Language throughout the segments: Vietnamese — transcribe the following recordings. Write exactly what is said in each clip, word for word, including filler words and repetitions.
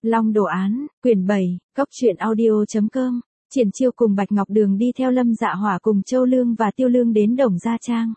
Long đồ án, quyển bảy, góc truyện audio.com. Triển Chiêu cùng Bạch Ngọc Đường đi theo Lâm Dạ Hỏa cùng Châu Lương và Tiêu Lương đến Đồng Gia Trang.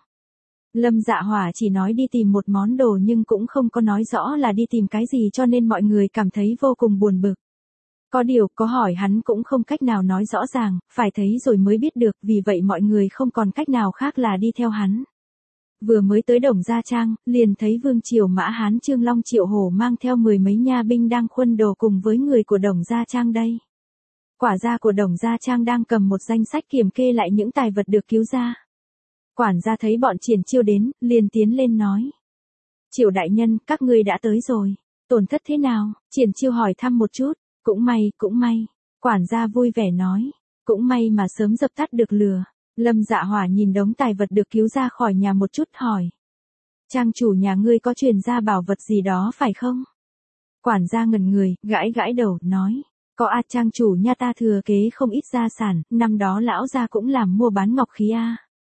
Lâm Dạ Hỏa chỉ nói đi tìm một món đồ nhưng cũng không có nói rõ là đi tìm cái gì, cho nên mọi người cảm thấy vô cùng buồn bực. Có điều, có hỏi hắn cũng không cách nào nói rõ ràng, phải thấy rồi mới biết được, vì vậy mọi người không còn cách nào khác là đi theo hắn. Vừa mới tới Đồng Gia Trang, liền thấy Vương Triều Mã Hán Trương Long Triệu Hổ mang theo mười mấy nha binh đang khuân đồ cùng với người của Đồng Gia Trang đây. Quả gia của Đồng Gia Trang đang cầm một danh sách kiểm kê lại những tài vật được cứu ra. Quản gia thấy bọn Triển Chiêu đến, liền tiến lên nói. Triệu đại nhân, các ngươi đã tới rồi. Tổn thất thế nào? Triển Chiêu hỏi thăm một chút. Cũng may, cũng may. Quản gia vui vẻ nói. Cũng may mà sớm dập tắt được lửa. Lâm Dạ Hỏa nhìn đống tài vật được cứu ra khỏi nhà một chút hỏi. Trang chủ nhà ngươi có truyền ra bảo vật gì đó phải không? Quản gia ngẩn người, gãi gãi đầu, nói. Có a, trang chủ nhà ta thừa kế không ít gia sản, năm đó lão gia cũng làm mua bán ngọc khí a.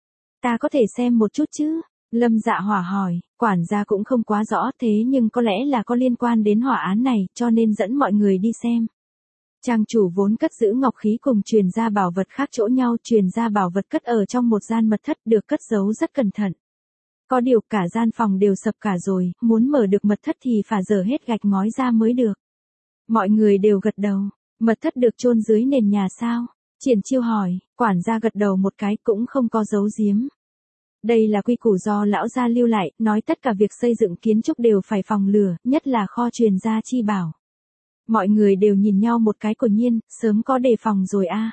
Ta có thể xem một chút chứ? Lâm Dạ Hỏa hỏi, quản gia cũng không quá rõ, thế nhưng có lẽ là có liên quan đến hỏa án này, cho nên dẫn mọi người đi xem. Trang chủ vốn cất giữ ngọc khí cùng truyền ra bảo vật khác chỗ nhau, truyền ra bảo vật cất ở trong một gian mật thất được cất giấu rất cẩn thận. Có điều cả gian phòng đều sập cả rồi, muốn mở được mật thất thì phải dở hết gạch ngói ra mới được. Mọi người đều gật đầu, mật thất được chôn dưới nền nhà sao? Triển Chiêu hỏi, quản gia gật đầu một cái, cũng không có giấu giếm. Đây là quy củ do lão gia lưu lại, nói tất cả việc xây dựng kiến trúc đều phải phòng lửa, nhất là kho truyền gia chi bảo. Mọi người đều nhìn nhau một cái, quả nhiên, sớm có đề phòng rồi a.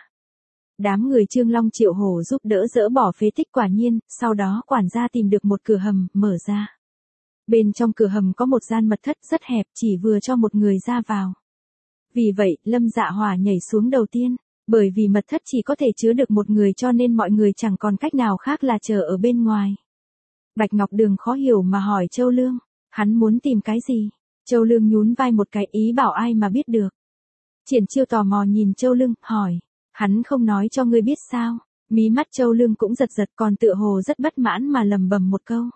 Đám người Trương Long Triệu Hổ giúp đỡ dỡ bỏ phế tích, quả nhiên, sau đó quản gia tìm được một cửa hầm, mở ra. Bên trong cửa hầm có một gian mật thất rất hẹp, chỉ vừa cho một người ra vào. Vì vậy, Lâm Dạ Hỏa nhảy xuống đầu tiên, bởi vì mật thất chỉ có thể chứa được một người cho nên mọi người chẳng còn cách nào khác là chờ ở bên ngoài. Bạch Ngọc Đường khó hiểu mà hỏi Châu Lương, hắn muốn tìm cái gì? Châu Lương nhún vai một cái, ý bảo ai mà biết được. Triển Chiêu tò mò nhìn Châu Lương, hỏi, hắn không nói cho ngươi biết sao? Mí mắt Châu Lương cũng giật giật, còn tựa hồ rất bất mãn mà lầm bầm một câu.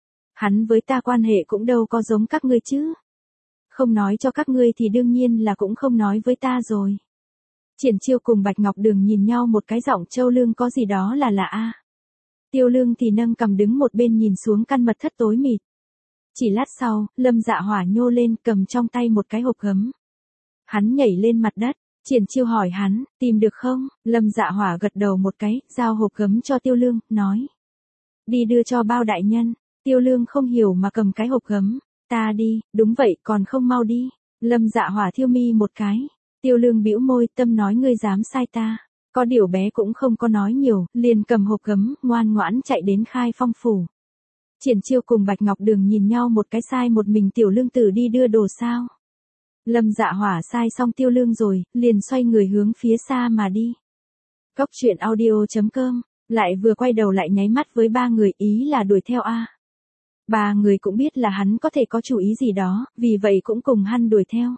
Hắn với ta quan hệ cũng đâu có giống các ngươi chứ. Không nói cho các ngươi thì đương nhiên là cũng không nói với ta rồi. Triển Chiêu cùng Bạch Ngọc Đường nhìn nhau một cái, giọng Châu Lương có gì đó là lạ a. Tiêu Lương thì nâng cằm đứng một bên nhìn xuống căn mật thất tối mịt. Chỉ lát sau, Lâm Dạ Hỏa nhô lên cầm trong tay một cái hộp gấm. Hắn nhảy lên mặt đất, Triển Chiêu hỏi hắn, tìm được không? Lâm Dạ Hỏa gật đầu một cái, giao hộp gấm cho Tiêu Lương, nói. Đi đưa cho Bao đại nhân. Tiêu Lương không hiểu mà cầm cái hộp gấm. Ta đi, đúng vậy, còn không mau đi. Lâm Dạ Hỏa thiêu mi một cái. Tiêu Lương bĩu môi, tâm nói ngươi dám sai ta. Có điều bé cũng không có nói nhiều, liền cầm hộp gấm, ngoan ngoãn chạy đến Khai Phong phủ. Triển Chiêu cùng Bạch Ngọc Đường nhìn nhau một cái, sai một mình Tiểu Lương tử đi đưa đồ sao? Lâm Dạ Hỏa sai xong Tiêu Lương rồi, liền xoay người hướng phía xa mà đi. Góc truyện audio.com, lại vừa quay đầu lại nháy mắt với ba người, ý là đuổi theo a. Ba người cũng biết là hắn có thể có chủ ý gì đó, vì vậy cũng cùng hắn đuổi theo.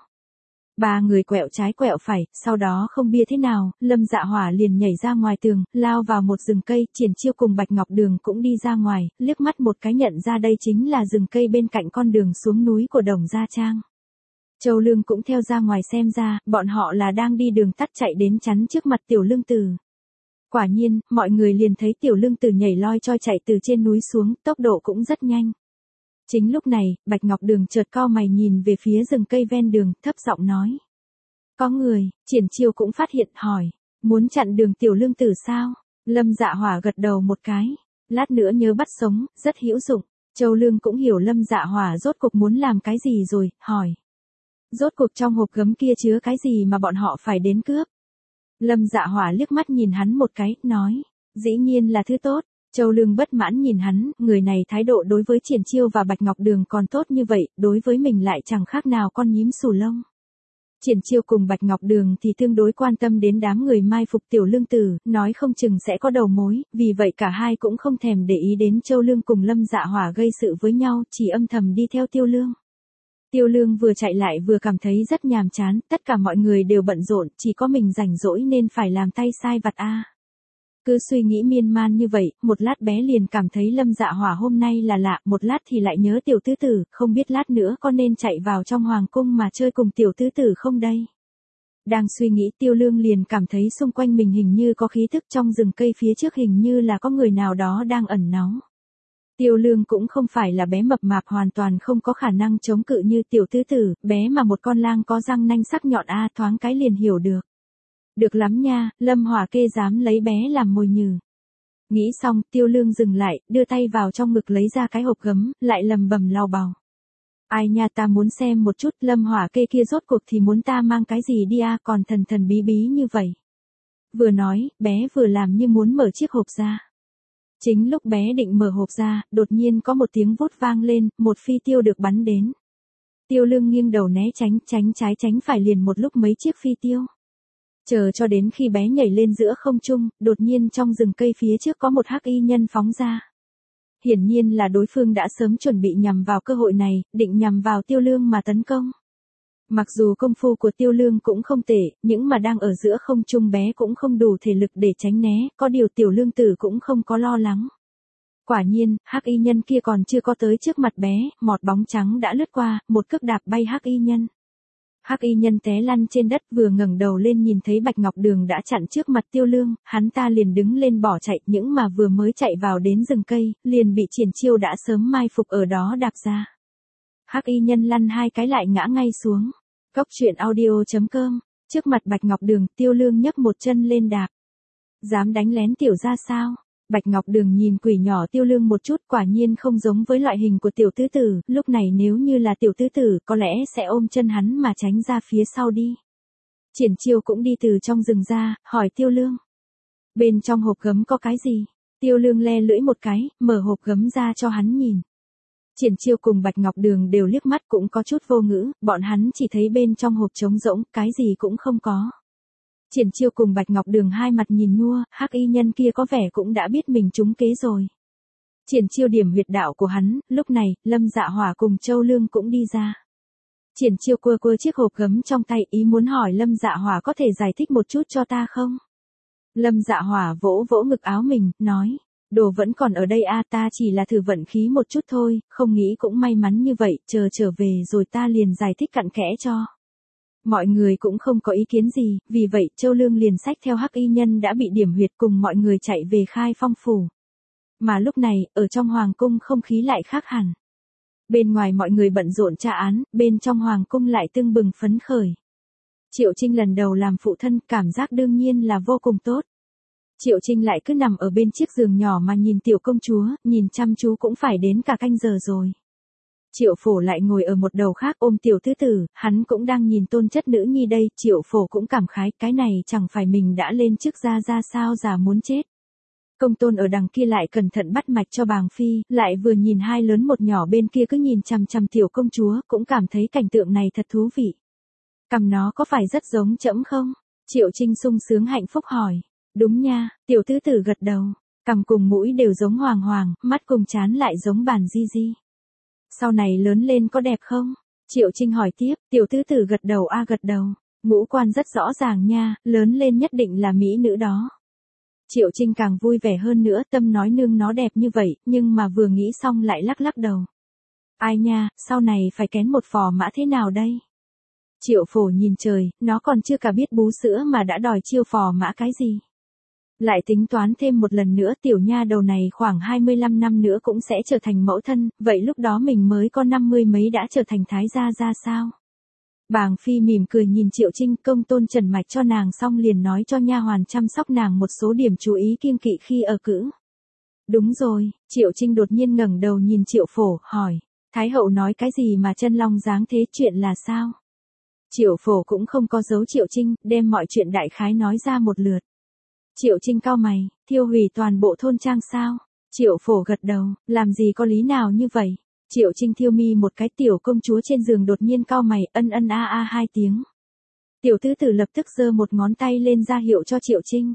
Ba người quẹo trái quẹo phải, sau đó không biết thế nào, Lâm Dạ Hỏa liền nhảy ra ngoài tường, lao vào một rừng cây. Triển Chiêu cùng Bạch Ngọc Đường cũng đi ra ngoài, liếc mắt một cái nhận ra đây chính là rừng cây bên cạnh con đường xuống núi của Đồng Gia Trang. Châu Lương cũng theo ra ngoài xem ra, bọn họ là đang đi đường tắt chạy đến chắn trước mặt Tiểu Lương Tử. Quả nhiên, mọi người liền thấy Tiểu Lương Tử nhảy loi choi chạy từ trên núi xuống, tốc độ cũng rất nhanh. Chính lúc này, Bạch Ngọc Đường chợt cau mày nhìn về phía rừng cây ven đường, thấp giọng nói. Có người. Triển Chiêu cũng phát hiện, hỏi. Muốn chặn đường Tiểu Lương Tử sao? Lâm Dạ Hỏa gật đầu một cái. Lát nữa nhớ bắt sống, rất hữu dụng. Châu Lương cũng hiểu Lâm Dạ Hỏa rốt cuộc muốn làm cái gì rồi, hỏi. Rốt cuộc trong hộp gấm kia chứa cái gì mà bọn họ phải đến cướp? Lâm Dạ Hỏa liếc mắt nhìn hắn một cái, nói. Dĩ nhiên là thứ tốt. Châu Lương bất mãn nhìn hắn, người này thái độ đối với Triển Chiêu và Bạch Ngọc Đường còn tốt như vậy, đối với mình lại chẳng khác nào con nhím xù lông. Triển Chiêu cùng Bạch Ngọc Đường thì tương đối quan tâm đến đám người mai phục Tiểu Lương Tử, nói không chừng sẽ có đầu mối, vì vậy cả hai cũng không thèm để ý đến Châu Lương cùng Lâm Dạ Hỏa gây sự với nhau, chỉ âm thầm đi theo Tiêu Lương. Tiêu Lương vừa chạy lại vừa cảm thấy rất nhàm chán, tất cả mọi người đều bận rộn, chỉ có mình rảnh rỗi nên phải làm tay sai vặt a. Cứ suy nghĩ miên man như vậy, một lát bé liền cảm thấy Lâm Dạ Hỏa hôm nay là lạ, một lát thì lại nhớ tiểu tứ tử, không biết lát nữa có nên chạy vào trong hoàng cung mà chơi cùng tiểu tứ tử không đây. Đang suy nghĩ Tiêu Lương liền cảm thấy xung quanh mình hình như có khí thức, trong rừng cây phía trước hình như là có người nào đó đang ẩn náu. Tiêu Lương cũng không phải là bé mập mạp hoàn toàn không có khả năng chống cự như tiểu tứ tử, bé mà một con lang có răng nanh sắc nhọn a thoáng cái liền hiểu được. Được lắm nha, Lâm Hỏa kê dám lấy bé làm mồi nhử. Nghĩ xong, Tiêu Lương dừng lại, đưa tay vào trong ngực lấy ra cái hộp gấm, lại lầm bầm lau bào. Ai nha, ta muốn xem một chút Lâm Hỏa kê kia rốt cuộc thì muốn ta mang cái gì đi a, còn thần thần bí bí như vậy. Vừa nói, bé vừa làm như muốn mở chiếc hộp ra. Chính lúc bé định mở hộp ra, đột nhiên có một tiếng vút vang lên, một phi tiêu được bắn đến. Tiêu Lương nghiêng đầu né tránh, tránh trái tránh phải liền một lúc mấy chiếc phi tiêu. Chờ cho đến khi bé nhảy lên giữa không trung, đột nhiên trong rừng cây phía trước có một hắc y nhân phóng ra. Hiển nhiên là đối phương đã sớm chuẩn bị nhằm vào cơ hội này, định nhằm vào Tiêu Lương mà tấn công. Mặc dù công phu của Tiêu Lương cũng không tệ, nhưng mà đang ở giữa không trung bé cũng không đủ thể lực để tránh né, có điều Tiểu Lương tử cũng không có lo lắng. Quả nhiên, hắc y nhân kia còn chưa có tới trước mặt bé, một bóng trắng đã lướt qua, một cước đạp bay hắc y nhân. Hắc y nhân té lăn trên đất, vừa ngẩng đầu lên nhìn thấy Bạch Ngọc Đường đã chặn trước mặt Tiêu Lương, hắn ta liền đứng lên bỏ chạy, những mà vừa mới chạy vào đến rừng cây, liền bị Triển Chiêu đã sớm mai phục ở đó đạp ra. Hắc y nhân lăn hai cái lại ngã ngay xuống. Cốc truyện audio chấm com, trước mặt Bạch Ngọc Đường, Tiêu Lương nhấc một chân lên đạp. Dám đánh lén tiểu gia sao? Bạch Ngọc Đường nhìn quỷ nhỏ Tiêu Lương một chút, quả nhiên không giống với loại hình của tiểu tứ tử, lúc này nếu như là tiểu tứ tử, có lẽ sẽ ôm chân hắn mà tránh ra phía sau đi. Triển Chiêu cũng đi từ trong rừng ra, hỏi Tiêu Lương. Bên trong hộp gấm có cái gì? Tiêu Lương le lưỡi một cái, mở hộp gấm ra cho hắn nhìn. Triển Chiêu cùng Bạch Ngọc Đường đều liếc mắt cũng có chút vô ngữ, bọn hắn chỉ thấy bên trong hộp trống rỗng, cái gì cũng không có. Triển Chiêu cùng Bạch Ngọc Đường hai mặt nhìn nhua, hắc y nhân kia có vẻ cũng đã biết mình trúng kế rồi. Triển Chiêu điểm huyệt đạo của hắn, lúc này, Lâm Dạ Hỏa cùng Châu Lương cũng đi ra. Triển Chiêu quơ quơ chiếc hộp gấm trong tay, ý muốn hỏi Lâm Dạ Hỏa có thể giải thích một chút cho ta không? Lâm Dạ Hỏa vỗ vỗ ngực áo mình, nói. Đồ vẫn còn ở đây a, ta chỉ là thử vận khí một chút thôi, không nghĩ cũng may mắn như vậy, chờ trở về rồi ta liền giải thích cặn kẽ cho. Mọi người cũng không có ý kiến gì, vì vậy Châu Lương liền xách theo hắc y nhân đã bị điểm huyệt cùng mọi người chạy về Khai Phong phủ. Mà lúc này, ở trong hoàng cung không khí lại khác hẳn. Bên ngoài mọi người bận rộn tra án, bên trong hoàng cung lại tưng bừng phấn khởi. Triệu Trinh lần đầu làm phụ thân, cảm giác đương nhiên là vô cùng tốt. Triệu Trinh lại cứ nằm ở bên chiếc giường nhỏ mà nhìn tiểu công chúa, nhìn chăm chú cũng phải đến cả canh giờ rồi. Triệu Phổ lại ngồi ở một đầu khác ôm tiểu tứ tử, hắn cũng đang nhìn tôn chất nữ nhi đây, Triệu Phổ cũng cảm khái, cái này chẳng phải mình đã lên chức ra ra sao già muốn chết. Công tôn ở đằng kia lại cẩn thận bắt mạch cho bàng phi, lại vừa nhìn hai lớn một nhỏ bên kia cứ nhìn chằm chằm tiểu công chúa, cũng cảm thấy cảnh tượng này thật thú vị. Cầm nó có phải rất giống trẫm không? Triệu Trinh sung sướng hạnh phúc hỏi. Đúng nha, tiểu tứ tử gật đầu, cằm cùng mũi đều giống hoàng hoàng, mắt cùng trán lại giống bàn di di. Sau này lớn lên có đẹp không? Triệu Trinh hỏi tiếp, tiểu tứ tử gật đầu a gật đầu, ngũ quan rất rõ ràng nha, lớn lên nhất định là mỹ nữ đó. Triệu Trinh càng vui vẻ hơn nữa, tâm nói nương nó đẹp như vậy, nhưng mà vừa nghĩ xong lại lắc lắc đầu. Ai nha, sau này phải kén một phò mã thế nào đây? Triệu Phổ nhìn trời, nó còn chưa cả biết bú sữa mà đã đòi chiêu phò mã cái gì. Lại tính toán thêm một lần nữa, tiểu nha đầu này khoảng hai mươi lăm năm nữa cũng sẽ trở thành mẫu thân, vậy lúc đó mình mới có năm mươi mấy đã trở thành thái gia ra sao? Bàng Phi mỉm cười nhìn Triệu Trinh, công tôn trần mạch cho nàng xong liền nói cho nha hoàn chăm sóc nàng một số điểm chú ý kiêng kỵ khi ở cữ. Đúng rồi, Triệu Trinh đột nhiên ngẩng đầu nhìn Triệu Phổ, hỏi, Thái hậu nói cái gì mà chân long dáng thế, chuyện là sao? Triệu Phổ cũng không có giấu Triệu Trinh, đem mọi chuyện đại khái nói ra một lượt. Triệu Trinh cau mày, thiêu hủy toàn bộ thôn trang sao? Triệu Phổ gật đầu, làm gì có lý nào như vậy? Triệu Trinh thiêu mi một cái, tiểu công chúa trên giường đột nhiên cau mày, ân ân a a hai tiếng. Tiểu tứ tử lập tức giơ một ngón tay lên ra hiệu cho Triệu Trinh.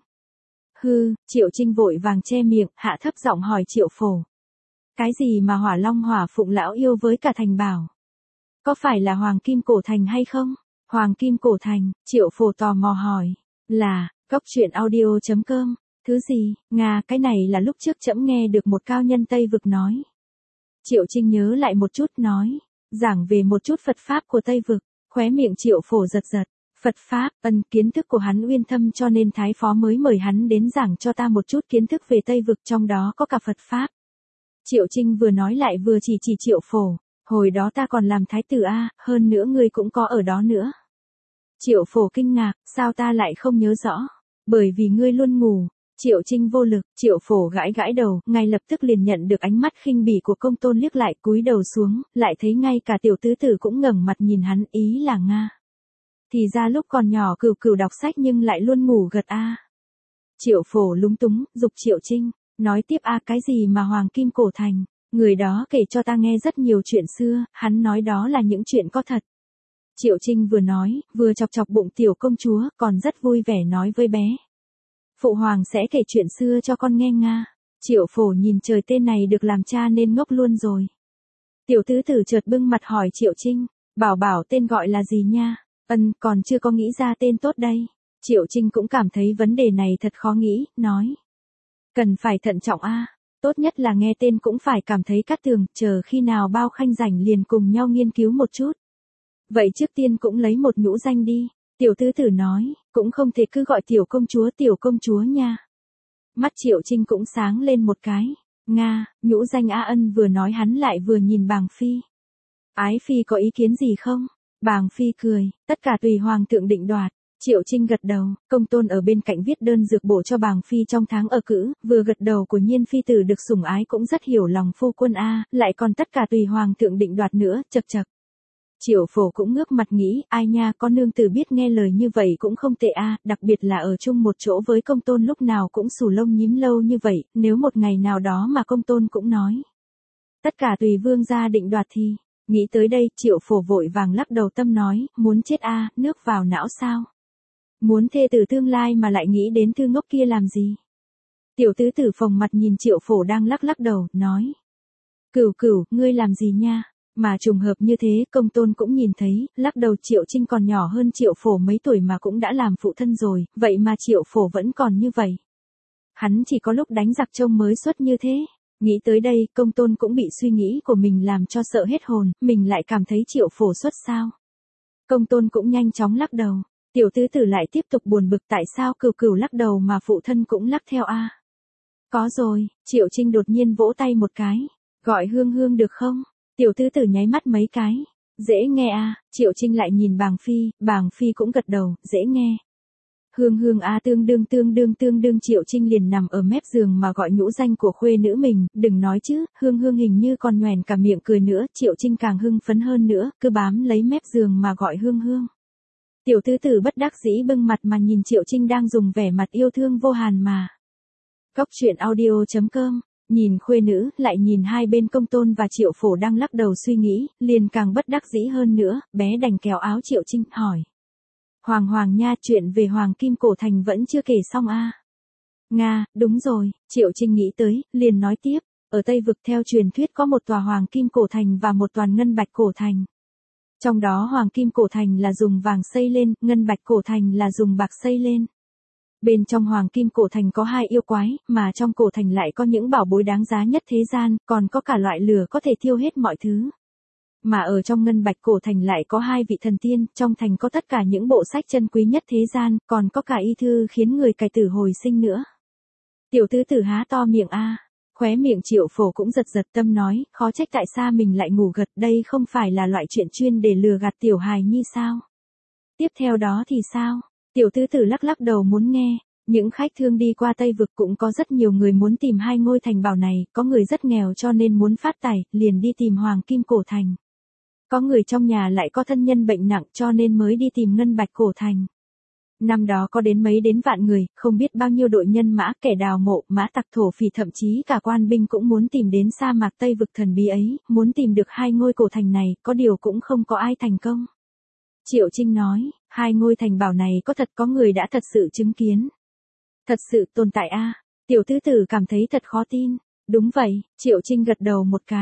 Hư, Triệu Trinh vội vàng che miệng, hạ thấp giọng hỏi Triệu Phổ. Cái gì mà Hỏa Long Hỏa Phụng lão yêu với cả thành bảo? Có phải là Hoàng Kim Cổ Thành hay không? Hoàng Kim Cổ Thành, Triệu Phổ tò mò hỏi. Là, cốc truyện audio chấm com Thứ gì? Nga, cái này là lúc trước trẫm nghe được một cao nhân Tây Vực nói. Triệu Trinh nhớ lại một chút nói, giảng về một chút Phật Pháp của Tây Vực, khóe miệng Triệu Phổ giật giật. Phật Pháp, ân kiến thức của hắn uyên thâm cho nên Thái Phó mới mời hắn đến giảng cho ta một chút kiến thức về Tây Vực, trong đó có cả Phật Pháp. Triệu Trinh vừa nói lại vừa chỉ chỉ Triệu Phổ, hồi đó ta còn làm thái tử a, hơn nữa ngươi cũng có ở đó nữa. Triệu Phổ kinh ngạc, sao ta lại không nhớ rõ? Bởi vì ngươi luôn ngủ. Triệu Trinh vô lực, Triệu Phổ gãi gãi đầu, ngay lập tức liền nhận được ánh mắt khinh bỉ của Công Tôn liếc lại, cúi đầu xuống, lại thấy ngay cả tiểu tứ tử cũng ngẩng mặt nhìn hắn, ý là Nga. Thì ra lúc còn nhỏ Cửu Cửu đọc sách nhưng lại luôn ngủ gật a. Triệu Phổ lúng túng, giục Triệu Trinh, nói tiếp a, cái gì mà Hoàng Kim Cổ Thành, người đó kể cho ta nghe rất nhiều chuyện xưa, hắn nói đó là những chuyện có thật. Triệu Trinh vừa nói, vừa chọc chọc bụng tiểu công chúa, còn rất vui vẻ nói với bé. Phụ hoàng sẽ kể chuyện xưa cho con nghe Nga. Triệu Phổ nhìn trời, tên này được làm cha nên ngốc luôn rồi. Tiểu tứ tử chợt bưng mặt hỏi Triệu Trinh, bảo bảo tên gọi là gì nha? Ân, còn chưa có nghĩ ra tên tốt đây. Triệu Trinh cũng cảm thấy vấn đề này thật khó nghĩ, nói. Cần phải thận trọng a, tốt nhất là nghe tên cũng phải cảm thấy cát tường, chờ khi nào bao khanh rảnh liền cùng nhau nghiên cứu một chút. Vậy trước tiên cũng lấy một nhũ danh đi. Tiểu tứ tử nói, cũng không thể cứ gọi tiểu công chúa tiểu công chúa nha. Mắt Triệu Trinh cũng sáng lên một cái. Nga, nhũ danh A Ân, vừa nói hắn lại vừa nhìn Bàng Phi. Ái Phi có ý kiến gì không? Bàng Phi cười, tất cả tùy hoàng thượng định đoạt. Triệu Trinh gật đầu, Công Tôn ở bên cạnh viết đơn dược bổ cho Bàng Phi trong tháng ở cữ, vừa gật đầu của Nhiên Phi tử được sủng ái cũng rất hiểu lòng phu quân A, lại còn tất cả tùy hoàng thượng định đoạt nữa, chật chật. Triệu Phổ cũng ngước mặt nghĩ, ai nha, con nương tử biết nghe lời như vậy cũng không tệ a, đặc biệt là ở chung một chỗ với Công Tôn lúc nào cũng xù lông nhím lâu như vậy, nếu một ngày nào đó mà Công Tôn cũng nói. Tất cả tùy vương gia định đoạt thì, nghĩ tới đây, Triệu Phổ vội vàng lắc đầu tâm nói, muốn chết a, nước vào não sao? Muốn thê tử tương lai mà lại nghĩ đến thư ngốc kia làm gì? Tiểu tứ tử phồng mặt nhìn Triệu Phổ đang lắc lắc đầu, nói. Cửu Cửu, ngươi làm gì nha? Mà trùng hợp như thế, Công Tôn cũng nhìn thấy, lắc đầu, Triệu Trinh còn nhỏ hơn Triệu Phổ mấy tuổi mà cũng đã làm phụ thân rồi, vậy mà Triệu Phổ vẫn còn như vậy. Hắn chỉ có lúc đánh giặc trông mới xuất như thế. Nghĩ tới đây, Công Tôn cũng bị suy nghĩ của mình làm cho sợ hết hồn, mình lại cảm thấy Triệu Phổ xuất sao. Công Tôn cũng nhanh chóng lắc đầu, tiểu tứ tử lại tiếp tục buồn bực tại sao Cửu Cửu lắc đầu mà phụ thân cũng lắc theo a. Có rồi, Triệu Trinh đột nhiên vỗ tay một cái, gọi Hương Hương được không? Tiểu tứ tử nháy mắt mấy cái, dễ nghe a. Triệu Trinh lại nhìn Bàng Phi, Bàng Phi cũng gật đầu, dễ nghe. Hương Hương a, tương đương tương đương tương đương. Triệu Trinh liền nằm ở mép giường mà gọi nhũ danh của khuê nữ mình, đừng nói chứ, Hương Hương hình như còn nhoẻn cả miệng cười nữa, Triệu Trinh càng hưng phấn hơn nữa, cứ bám lấy mép giường mà gọi Hương Hương. Tiểu tứ tử bất đắc dĩ bưng mặt mà nhìn Triệu Trinh đang dùng vẻ mặt yêu thương vô hàn mà. Cóc truyện audio chấm com. Nhìn khuê nữ, lại nhìn hai bên Công Tôn và Triệu Phổ đang lắc đầu suy nghĩ, liền càng bất đắc dĩ hơn nữa, bé đành kéo áo Triệu Trinh, hỏi. Hoàng Hoàng nha, chuyện về Hoàng Kim Cổ Thành vẫn chưa kể xong a. Nga, đúng rồi, Triệu Trinh nghĩ tới, liền nói tiếp, ở Tây Vực theo truyền thuyết có một tòa Hoàng Kim Cổ Thành và một tòa Ngân Bạch Cổ Thành. Trong đó Hoàng Kim Cổ Thành là dùng vàng xây lên, Ngân Bạch Cổ Thành là dùng bạc xây lên. Bên trong Hoàng Kim Cổ Thành có hai yêu quái, mà trong cổ thành lại có những bảo bối đáng giá nhất thế gian, còn có cả loại lửa có thể thiêu hết mọi thứ. Mà ở trong Ngân Bạch Cổ Thành lại có hai vị thần tiên, trong thành có tất cả những bộ sách chân quý nhất thế gian, còn có cả y thư khiến người cải tử hồi sinh nữa. Tiểu tứ tử há to miệng a, khóe miệng Triệu Phổ cũng giật giật, tâm nói, khó trách tại sao mình lại ngủ gật, đây không phải là loại chuyện chuyên để lừa gạt tiểu hài nhi sao? Tiếp theo đó thì sao? Tiểu tứ tử lắc lắc đầu muốn nghe, những khách thương đi qua Tây Vực cũng có rất nhiều người muốn tìm hai ngôi thành bảo này, có người rất nghèo cho nên muốn phát tài, liền đi tìm Hoàng Kim Cổ Thành. Có người trong nhà lại có thân nhân bệnh nặng cho nên mới đi tìm Ngân Bạch Cổ Thành. Năm đó có đến mấy đến vạn người, không biết bao nhiêu đội nhân mã, kẻ đào mộ, mã tặc thổ phỉ, thậm chí cả quan binh cũng muốn tìm đến sa mạc Tây Vực thần bí ấy, muốn tìm được hai ngôi cổ thành này, có điều cũng không có ai thành công. Triệu Trinh nói, hai ngôi thành bảo này có thật, có người đã thật sự chứng kiến. Thật sự tồn tại a. Tiểu tứ tử cảm thấy thật khó tin. Đúng vậy, Triệu Trinh gật đầu một cái.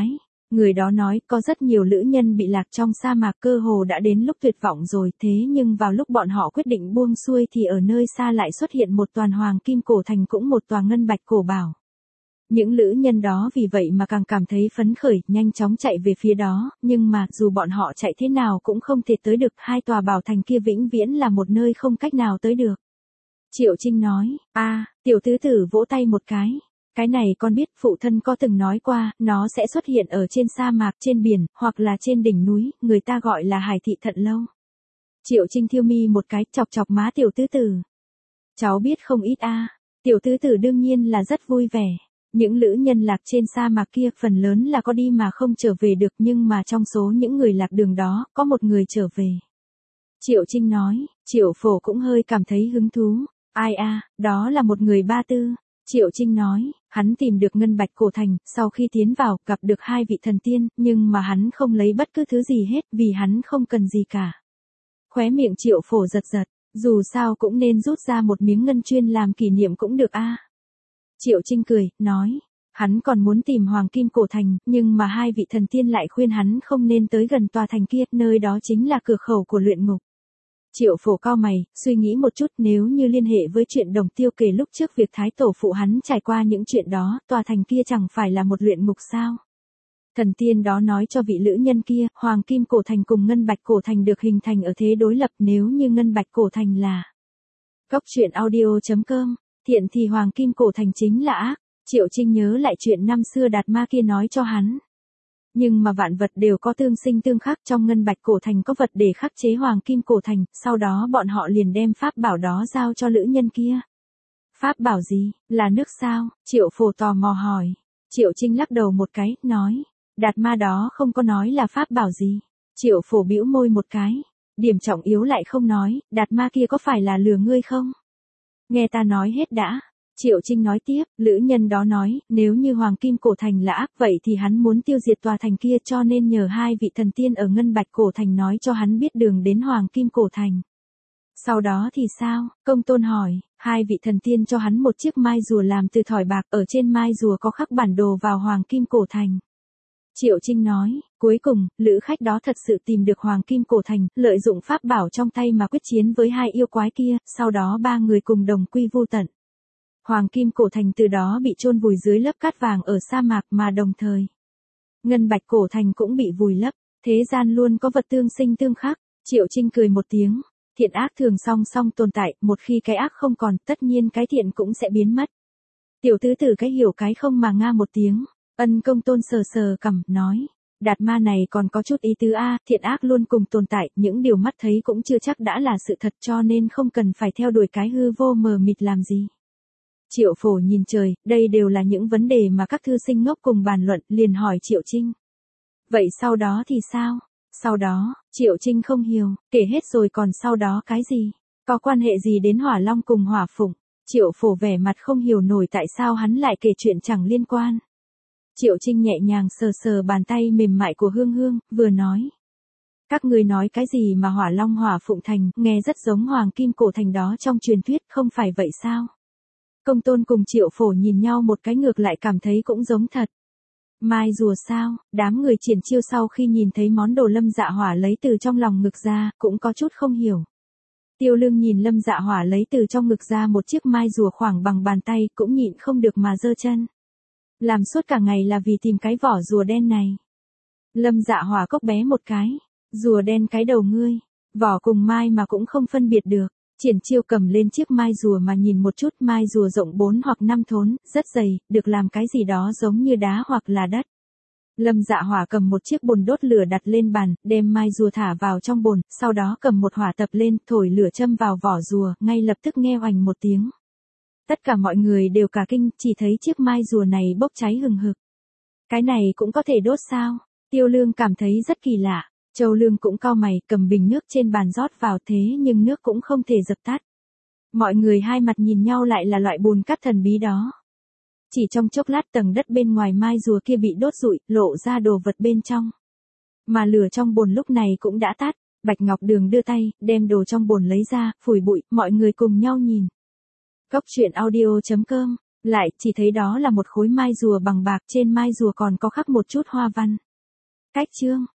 Người đó nói có rất nhiều lữ nhân bị lạc trong sa mạc cơ hồ đã đến lúc tuyệt vọng rồi, thế nhưng vào lúc bọn họ quyết định buông xuôi thì ở nơi xa lại xuất hiện một toàn hoàng kim cổ thành cũng một tòa ngân bạch cổ bảo. Những lữ nhân đó vì vậy mà càng cảm thấy phấn khởi, nhanh chóng chạy về phía đó, nhưng mà dù bọn họ chạy thế nào cũng không thể tới được, hai tòa bảo thành kia vĩnh viễn là một nơi không cách nào tới được. Triệu Trinh nói, a, tiểu tứ tử vỗ tay một cái. Cái này con biết, phụ thân có từng nói qua, nó sẽ xuất hiện ở trên sa mạc, trên biển, hoặc là trên đỉnh núi, người ta gọi là hải thị thận lâu. Triệu Trinh thiêu mi một cái, chọc chọc má tiểu tứ tử. Cháu biết không ít a. Tiểu tứ tử đương nhiên là rất vui vẻ. Những lữ nhân lạc trên sa mạc kia phần lớn là có đi mà không trở về được, nhưng mà trong số những người lạc đường đó, có một người trở về. Triệu Trinh nói, Triệu Phổ cũng hơi cảm thấy hứng thú. Ai a, đó là một người ba tư. Triệu Trinh nói, hắn tìm được ngân bạch cổ thành, sau khi tiến vào, gặp được hai vị thần tiên, nhưng mà hắn không lấy bất cứ thứ gì hết, vì hắn không cần gì cả. Khóe miệng Triệu Phổ giật giật, dù sao cũng nên rút ra một miếng ngân chuyên làm kỷ niệm cũng được a. Triệu Trinh cười, nói, hắn còn muốn tìm hoàng kim cổ thành, nhưng mà hai vị thần tiên lại khuyên hắn không nên tới gần tòa thành kia, nơi đó chính là cửa khẩu của luyện ngục. Triệu Phổ cau mày, suy nghĩ một chút, nếu như liên hệ với chuyện Đồng Tiêu kể lúc trước việc thái tổ phụ hắn trải qua những chuyện đó, tòa thành kia chẳng phải là một luyện ngục sao? Thần tiên đó nói cho vị lữ nhân kia, hoàng kim cổ thành cùng ngân bạch cổ thành được hình thành ở thế đối lập, nếu như ngân bạch cổ thành là Góc truyện audio chấm com, thiện thì hoàng kim cổ thành chính là ác. Triệu Trinh nhớ lại chuyện năm xưa Đạt Ma kia nói cho hắn. Nhưng mà vạn vật đều có tương sinh tương khắc, trong ngân bạch cổ thành có vật để khắc chế hoàng kim cổ thành, sau đó bọn họ liền đem pháp bảo đó giao cho lữ nhân kia. Pháp bảo gì, là nước sao? Triệu Phổ tò mò hỏi. Triệu Trinh lắc đầu một cái, nói, Đạt Ma đó không có nói là pháp bảo gì. Triệu Phổ bĩu môi một cái, điểm trọng yếu lại không nói, Đạt Ma kia có phải là lừa ngươi không? Nghe ta nói hết đã. Triệu Trinh nói tiếp, lữ nhân đó nói, nếu như hoàng kim cổ thành là ác vậy thì hắn muốn tiêu diệt tòa thành kia, cho nên nhờ hai vị thần tiên ở ngân bạch cổ thành nói cho hắn biết đường đến hoàng kim cổ thành. Sau đó thì sao? Công Tôn hỏi, hai vị thần tiên cho hắn một chiếc mai rùa làm từ thỏi bạc, ở trên mai rùa có khắc bản đồ vào hoàng kim cổ thành. Triệu Trinh nói, cuối cùng, lữ khách đó thật sự tìm được hoàng kim cổ thành, lợi dụng pháp bảo trong tay mà quyết chiến với hai yêu quái kia, sau đó ba người cùng đồng quy vu tận. Hoàng kim cổ thành từ đó bị chôn vùi dưới lớp cát vàng ở sa mạc, mà đồng thời ngân bạch cổ thành cũng bị vùi lấp. Thế gian luôn có vật tương sinh tương khắc. Triệu Trinh cười một tiếng, thiện ác thường song song tồn tại, một khi cái ác không còn, tất nhiên cái thiện cũng sẽ biến mất. Tiểu tứ tử cái hiểu cái không mà nga một tiếng. Ân Công Tôn sờ sờ cằm, nói, Đạt Ma này còn có chút ý tứ a, thiện ác luôn cùng tồn tại, những điều mắt thấy cũng chưa chắc đã là sự thật, cho nên không cần phải theo đuổi cái hư vô mờ mịt làm gì. Triệu Phổ nhìn trời, đây đều là những vấn đề mà các thư sinh ngốc cùng bàn luận, liền hỏi Triệu Trinh. Vậy sau đó thì sao? Sau đó, Triệu Trinh không hiểu, kể hết rồi còn sau đó cái gì? Có quan hệ gì đến Hỏa Long cùng Hỏa Phụng? Triệu Phổ vẻ mặt không hiểu nổi tại sao hắn lại kể chuyện chẳng liên quan. Triệu Trinh nhẹ nhàng sờ sờ bàn tay mềm mại của Hương Hương, vừa nói. Các ngươi nói cái gì mà Hỏa Long Hỏa Phụng thành, nghe rất giống hoàng kim cổ thành đó trong truyền thuyết, không phải vậy sao? Công Tôn cùng Triệu Phổ nhìn nhau một cái, ngược lại cảm thấy cũng giống thật. Mai rùa sao? Đám người triển chiêu sau khi nhìn thấy món đồ Lâm Dạ Hỏa lấy từ trong lòng ngực ra, cũng có chút không hiểu. Tiêu Lương nhìn Lâm Dạ Hỏa lấy từ trong ngực ra một chiếc mai rùa khoảng bằng bàn tay, cũng nhịn không được mà giơ chân. Làm suốt cả ngày là vì tìm cái vỏ rùa đen này. Lâm Dạ Hỏa cốc bé một cái. Rùa đen cái đầu ngươi. Vỏ cùng mai mà cũng không phân biệt được. Triển Chiêu cầm lên chiếc mai rùa mà nhìn một chút, mai rùa rộng bốn hoặc năm thốn, rất dày, được làm cái gì đó giống như đá hoặc là đất. Lâm Dạ Hỏa cầm một chiếc bồn đốt lửa đặt lên bàn, đem mai rùa thả vào trong bồn, sau đó cầm một hỏa tập lên, thổi lửa châm vào vỏ rùa, ngay lập tức nghe oành một tiếng. Tất cả mọi người đều cả kinh, chỉ thấy chiếc mai rùa này bốc cháy hừng hực. Cái này cũng có thể đốt sao? Tiêu Lương cảm thấy rất kỳ lạ. Châu Lương cũng cau mày, cầm bình nước trên bàn rót vào, thế nhưng nước cũng không thể dập tắt. Mọi người hai mặt nhìn nhau, lại là loại bùn cát thần bí đó. Chỉ trong chốc lát tầng đất bên ngoài mai rùa kia bị đốt rụi, lộ ra đồ vật bên trong. Mà lửa trong bồn lúc này cũng đã tắt. Bạch Ngọc Đường đưa tay, đem đồ trong bồn lấy ra, phủi bụi, mọi người cùng nhau nhìn. Góc truyện audio chấm com, lại chỉ thấy đó là một khối mai rùa bằng bạc, trên mai rùa còn có khắc một chút hoa văn. Cách chương